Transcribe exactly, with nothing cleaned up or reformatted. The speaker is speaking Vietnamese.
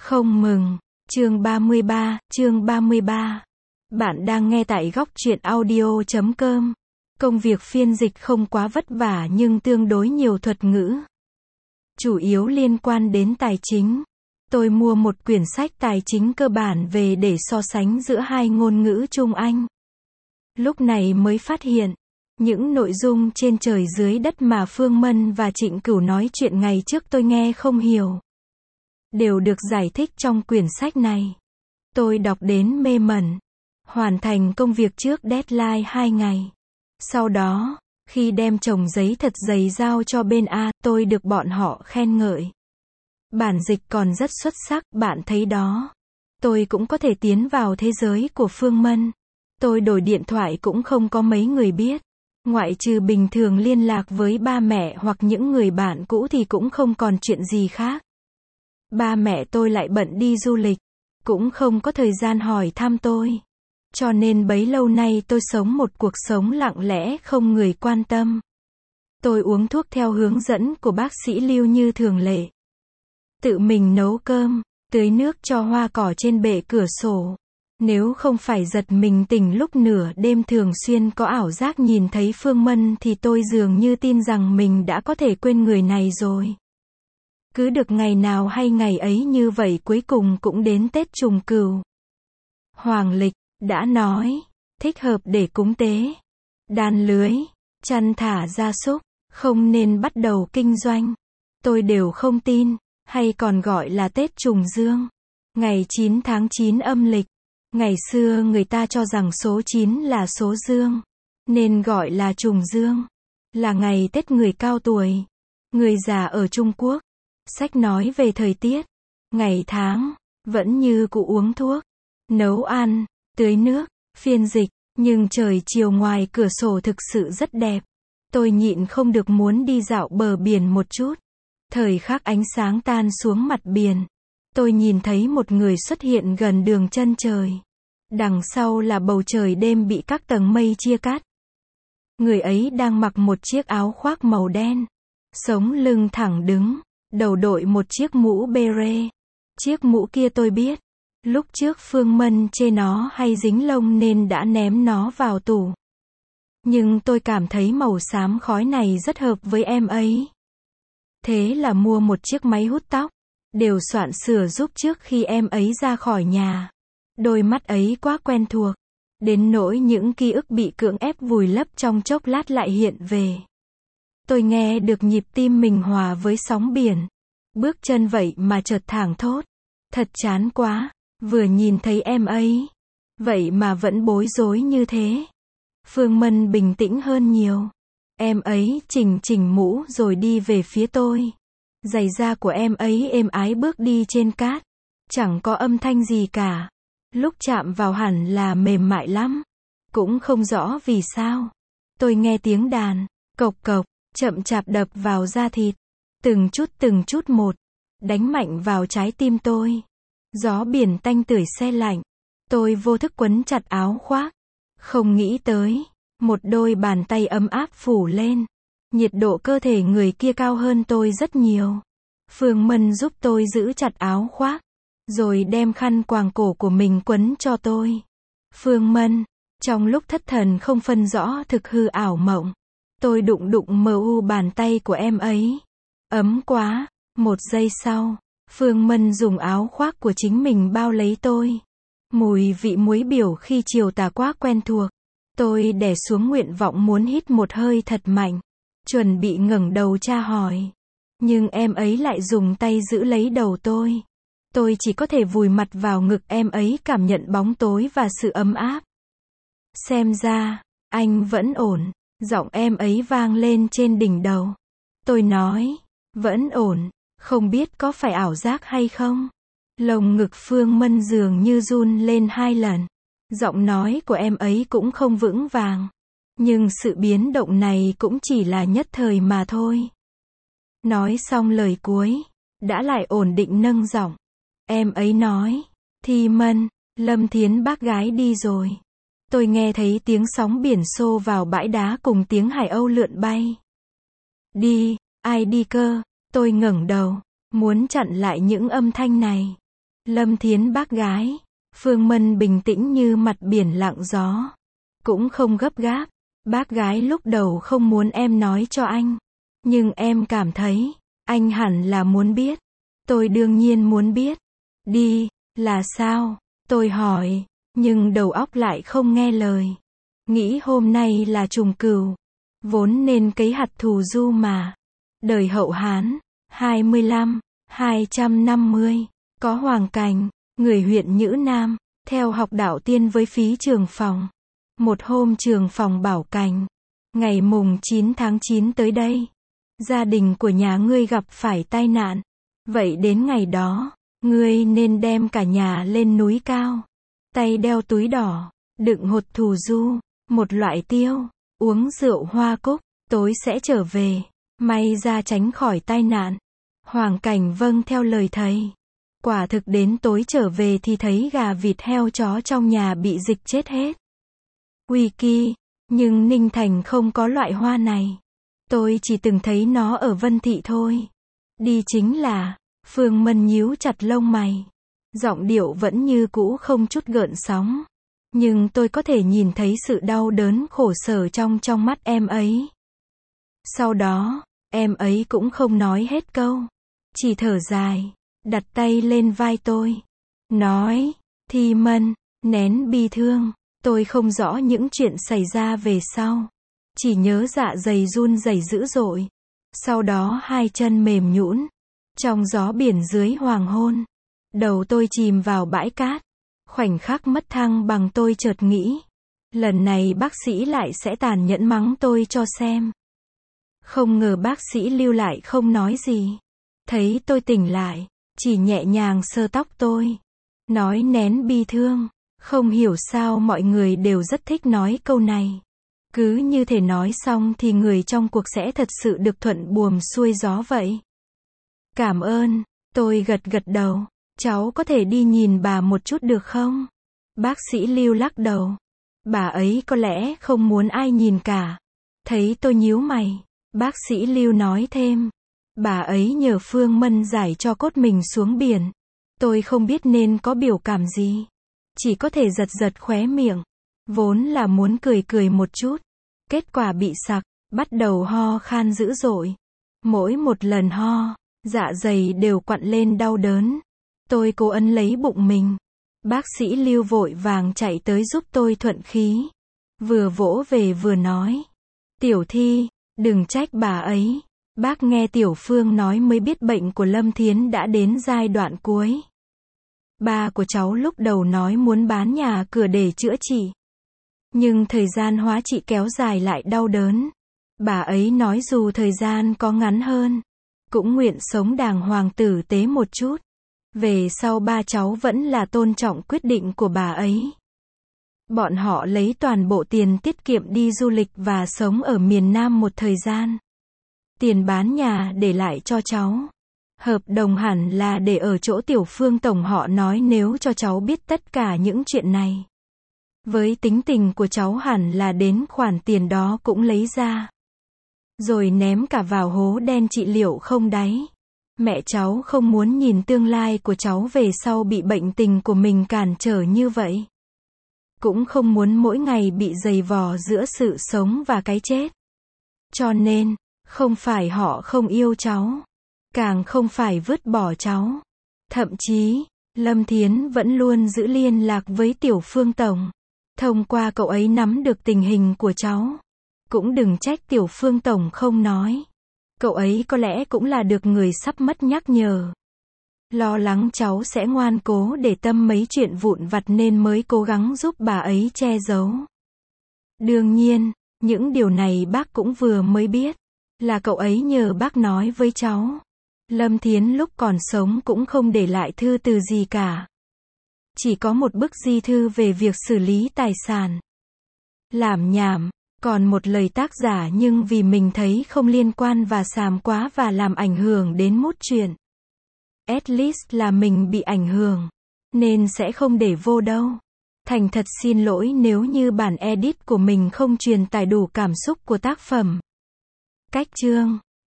Không mừng. Chương ba mươi ba, chương ba mươi ba. Bạn đang nghe tại góc truyện audio chấm com. Công việc phiên dịch không quá vất vả nhưng tương đối nhiều thuật ngữ. Chủ yếu liên quan đến tài chính. Tôi mua một quyển sách tài chính cơ bản về để so sánh giữa hai ngôn ngữ Trung Anh. Lúc này mới phát hiện, những nội dung trên trời dưới đất mà Phương Mân và Trịnh Cửu nói chuyện ngày trước tôi nghe không hiểu, đều được giải thích trong quyển sách này. Tôi đọc đến mê mẩn. Hoàn thành công việc trước deadline hai ngày. Sau đó, khi đem chồng giấy thật dày giao cho bên A, tôi được bọn họ khen ngợi. Bản dịch còn rất xuất sắc, bạn thấy đó. Tôi cũng có thể tiến vào thế giới của Phương Mân. Tôi đổi điện thoại cũng không có mấy người biết. Ngoại trừ bình thường liên lạc với ba mẹ hoặc những người bạn cũ thì cũng không còn chuyện gì khác. Ba mẹ tôi lại bận đi du lịch, cũng không có thời gian hỏi thăm tôi. Cho nên bấy lâu nay tôi sống một cuộc sống lặng lẽ không người quan tâm. Tôi uống thuốc theo hướng dẫn của bác sĩ Lưu như thường lệ. Tự mình nấu cơm, tưới nước cho hoa cỏ trên bệ cửa sổ. Nếu không phải giật mình tỉnh lúc nửa đêm thường xuyên có ảo giác nhìn thấy Phương Mân thì tôi dường như tin rằng mình đã có thể quên người này rồi. Cứ được ngày nào hay ngày ấy như vậy cuối cùng cũng đến Tết Trùng Cửu. Hoàng lịch, đã nói, thích hợp để cúng tế. Đàn lưới, chăn thả gia súc, không nên bắt đầu kinh doanh. Tôi đều không tin, hay còn gọi là Tết Trùng Dương. Ngày chín tháng chín âm lịch. Ngày xưa người ta cho rằng số chín là số dương, nên gọi là Trùng Dương. Là ngày Tết người cao tuổi, người già ở Trung Quốc. Sách nói về thời tiết, ngày tháng, vẫn như cụ uống thuốc, nấu ăn, tưới nước, phiên dịch, nhưng trời chiều ngoài cửa sổ thực sự rất đẹp. Tôi nhịn không được muốn đi dạo bờ biển một chút. Thời khắc ánh sáng tan xuống mặt biển, tôi nhìn thấy một người xuất hiện gần đường chân trời. Đằng sau là bầu trời đêm bị các tầng mây chia cắt. Người ấy đang mặc một chiếc áo khoác màu đen, sống lưng thẳng đứng, đầu đội một chiếc mũ beret. Chiếc mũ kia tôi biết, lúc trước Phương Mân chê nó hay dính lông nên đã ném nó vào tủ. Nhưng tôi cảm thấy màu xám khói này rất hợp với em ấy. Thế là mua một chiếc máy hút tóc, đều soạn sửa giúp trước khi em ấy ra khỏi nhà. Đôi mắt ấy quá quen thuộc, đến nỗi những ký ức bị cưỡng ép vùi lấp trong chốc lát lại hiện về. Tôi nghe được nhịp tim mình hòa với sóng biển. Bước chân vậy mà chợt thảng thốt. Thật chán quá, vừa nhìn thấy em ấy, vậy mà vẫn bối rối như thế. Phương Mân bình tĩnh hơn nhiều. Em ấy chỉnh chỉnh mũ rồi đi về phía tôi. Giày da của em ấy êm ái bước đi trên cát. Chẳng có âm thanh gì cả. Lúc chạm vào hẳn là mềm mại lắm. Cũng không rõ vì sao. Tôi nghe tiếng đàn, cộc cộc, chậm chạp đập vào da thịt. Từng chút từng chút một. Đánh mạnh vào trái tim tôi. Gió biển tanh tưởi se lạnh. Tôi vô thức quấn chặt áo khoác. Không nghĩ tới, một đôi bàn tay ấm áp phủ lên. Nhiệt độ cơ thể người kia cao hơn tôi rất nhiều. Phương Mân giúp tôi giữ chặt áo khoác, rồi đem khăn quàng cổ của mình quấn cho tôi. Phương Mân, trong lúc thất thần không phân rõ thực hư ảo mộng, tôi đụng đụng mờ u bàn tay của em ấy. Ấm quá. Một giây sau, Phương Mân dùng áo khoác của chính mình bao lấy tôi. Mùi vị muối biểu khi chiều tà quá quen thuộc. Tôi đè xuống nguyện vọng muốn hít một hơi thật mạnh, chuẩn bị ngẩng đầu tra hỏi. Nhưng em ấy lại dùng tay giữ lấy đầu tôi. Tôi chỉ có thể vùi mặt vào ngực em ấy cảm nhận bóng tối và sự ấm áp. Xem ra, anh vẫn ổn. Giọng em ấy vang lên trên đỉnh đầu. Tôi nói, vẫn ổn, không biết có phải ảo giác hay không. Lồng ngực Phương Mân dường như run lên hai lần. Giọng nói của em ấy cũng không vững vàng. Nhưng sự biến động này cũng chỉ là nhất thời mà thôi. Nói xong lời cuối, đã lại ổn định nâng giọng. Em ấy nói, Thi Mân, Lâm Thiến bác gái đi rồi. Tôi nghe thấy tiếng sóng biển xô vào bãi đá cùng tiếng hải âu lượn bay. Đi, ai đi cơ? Tôi ngẩng đầu, muốn chặn lại những âm thanh này. Lâm Thiến bác gái. Phương Mân bình tĩnh như mặt biển lặng gió. Cũng không gấp gáp. Bác gái lúc đầu không muốn em nói cho anh. Nhưng em cảm thấy, anh hẳn là muốn biết. Tôi đương nhiên muốn biết. Đi, là sao? Tôi hỏi, nhưng đầu óc lại không nghe lời. Nghĩ hôm nay là trùng cửu. Vốn nên cấy hạt thù du mà. Đời Hậu Hán, hai mươi lăm, hai trăm năm mươi. Có Hoàng Cành, người huyện Nhữ Nam, theo học đạo tiên với phí Trường Phòng. Một hôm Trường Phòng bảo Cành, ngày mùng chín tháng chín tới đây, gia đình của nhà ngươi gặp phải tai nạn. Vậy đến ngày đó, ngươi nên đem cả nhà lên núi cao. Tay đeo túi đỏ, đựng hột thù du, một loại tiêu, uống rượu hoa cúc, tối sẽ trở về. May ra tránh khỏi tai nạn. Hoàng Cảnh vâng theo lời thầy. Quả thực đến tối trở về thì thấy gà vịt heo chó trong nhà bị dịch chết hết. Uy kỳ, nhưng Ninh Thành không có loại hoa này. Tôi chỉ từng thấy nó ở Vân Thị thôi. Đi chính là, Phương Mân nhíu chặt lông mày. Giọng điệu vẫn như cũ không chút gợn sóng. Nhưng tôi có thể nhìn thấy sự đau đớn khổ sở trong trong mắt em ấy. Sau đó, em ấy cũng không nói hết câu. Chỉ thở dài, đặt tay lên vai tôi. Nói, Thi Mân, nén bi thương. Tôi không rõ những chuyện xảy ra về sau. Chỉ nhớ dạ dày run rẩy dữ dội. Sau đó hai chân mềm nhũn. Trong gió biển dưới hoàng hôn. Đầu tôi chìm vào bãi cát. Khoảnh khắc mất thăng bằng tôi chợt nghĩ. Lần này bác sĩ lại sẽ tàn nhẫn mắng tôi cho xem. Không ngờ bác sĩ Lưu lại không nói gì. Thấy tôi tỉnh lại, chỉ nhẹ nhàng sơ tóc tôi. Nói nén bi thương. Không hiểu sao mọi người đều rất thích nói câu này. Cứ như thể nói xong thì người trong cuộc sẽ thật sự được thuận buồm xuôi gió vậy. Cảm ơn, tôi gật gật đầu. Cháu có thể đi nhìn bà một chút được không? Bác sĩ Lưu lắc đầu. Bà ấy có lẽ không muốn ai nhìn cả. Thấy tôi nhíu mày, bác sĩ Lưu nói thêm. Bà ấy nhờ Phương Mân giải cho cốt mình xuống biển. Tôi không biết nên có biểu cảm gì. Chỉ có thể giật giật khóe miệng. Vốn là muốn cười cười một chút. Kết quả bị sặc, bắt đầu ho khan dữ dội. Mỗi một lần ho, dạ dày đều quặn lên đau đớn. Tôi cố ấn lấy bụng mình. Bác sĩ Lưu vội vàng chạy tới giúp tôi thuận khí. Vừa vỗ về vừa nói. Tiểu Thi, đừng trách bà ấy. Bác nghe Tiểu Phương nói mới biết bệnh của Lâm Thiến đã đến giai đoạn cuối. Ba của cháu lúc đầu nói muốn bán nhà cửa để chữa trị. Nhưng thời gian hóa trị kéo dài lại đau đớn. Bà ấy nói dù thời gian có ngắn hơn, cũng nguyện sống đàng hoàng tử tế một chút. Về sau ba cháu vẫn là tôn trọng quyết định của bà ấy. Bọn họ lấy toàn bộ tiền tiết kiệm đi du lịch và sống ở miền Nam một thời gian. Tiền bán nhà để lại cho cháu. Hợp đồng hẳn là để ở chỗ Tiểu Phương tổng họ nói nếu cho cháu biết tất cả những chuyện này. Với tính tình của cháu hẳn là đến khoản tiền đó cũng lấy ra. Rồi ném cả vào hố đen trị liệu không đáy. Mẹ cháu không muốn nhìn tương lai của cháu về sau bị bệnh tình của mình cản trở như vậy. Cũng không muốn mỗi ngày bị giày vò giữa sự sống và cái chết. Cho nên, không phải họ không yêu cháu. Càng không phải vứt bỏ cháu. Thậm chí, Lâm Thiến vẫn luôn giữ liên lạc với Tiểu Phương tổng. Thông qua cậu ấy nắm được tình hình của cháu. Cũng đừng trách Tiểu Phương tổng không nói. Cậu ấy có lẽ cũng là được người sắp mất nhắc nhở. Lo lắng cháu sẽ ngoan cố để tâm mấy chuyện vụn vặt nên mới cố gắng giúp bà ấy che giấu. Đương nhiên, những điều này bác cũng vừa mới biết. Là cậu ấy nhờ bác nói với cháu. Lâm Thiến lúc còn sống cũng không để lại thư từ gì cả. Chỉ có một bức di thư về việc xử lý tài sản. Làm nhảm, còn một lời tác giả nhưng vì mình thấy không liên quan và xàm quá và làm ảnh hưởng đến mút chuyện. At least là mình bị ảnh hưởng, nên sẽ không để vô đâu. Thành thật xin lỗi nếu như bản edit của mình không truyền tải đủ cảm xúc của tác phẩm. Cách chương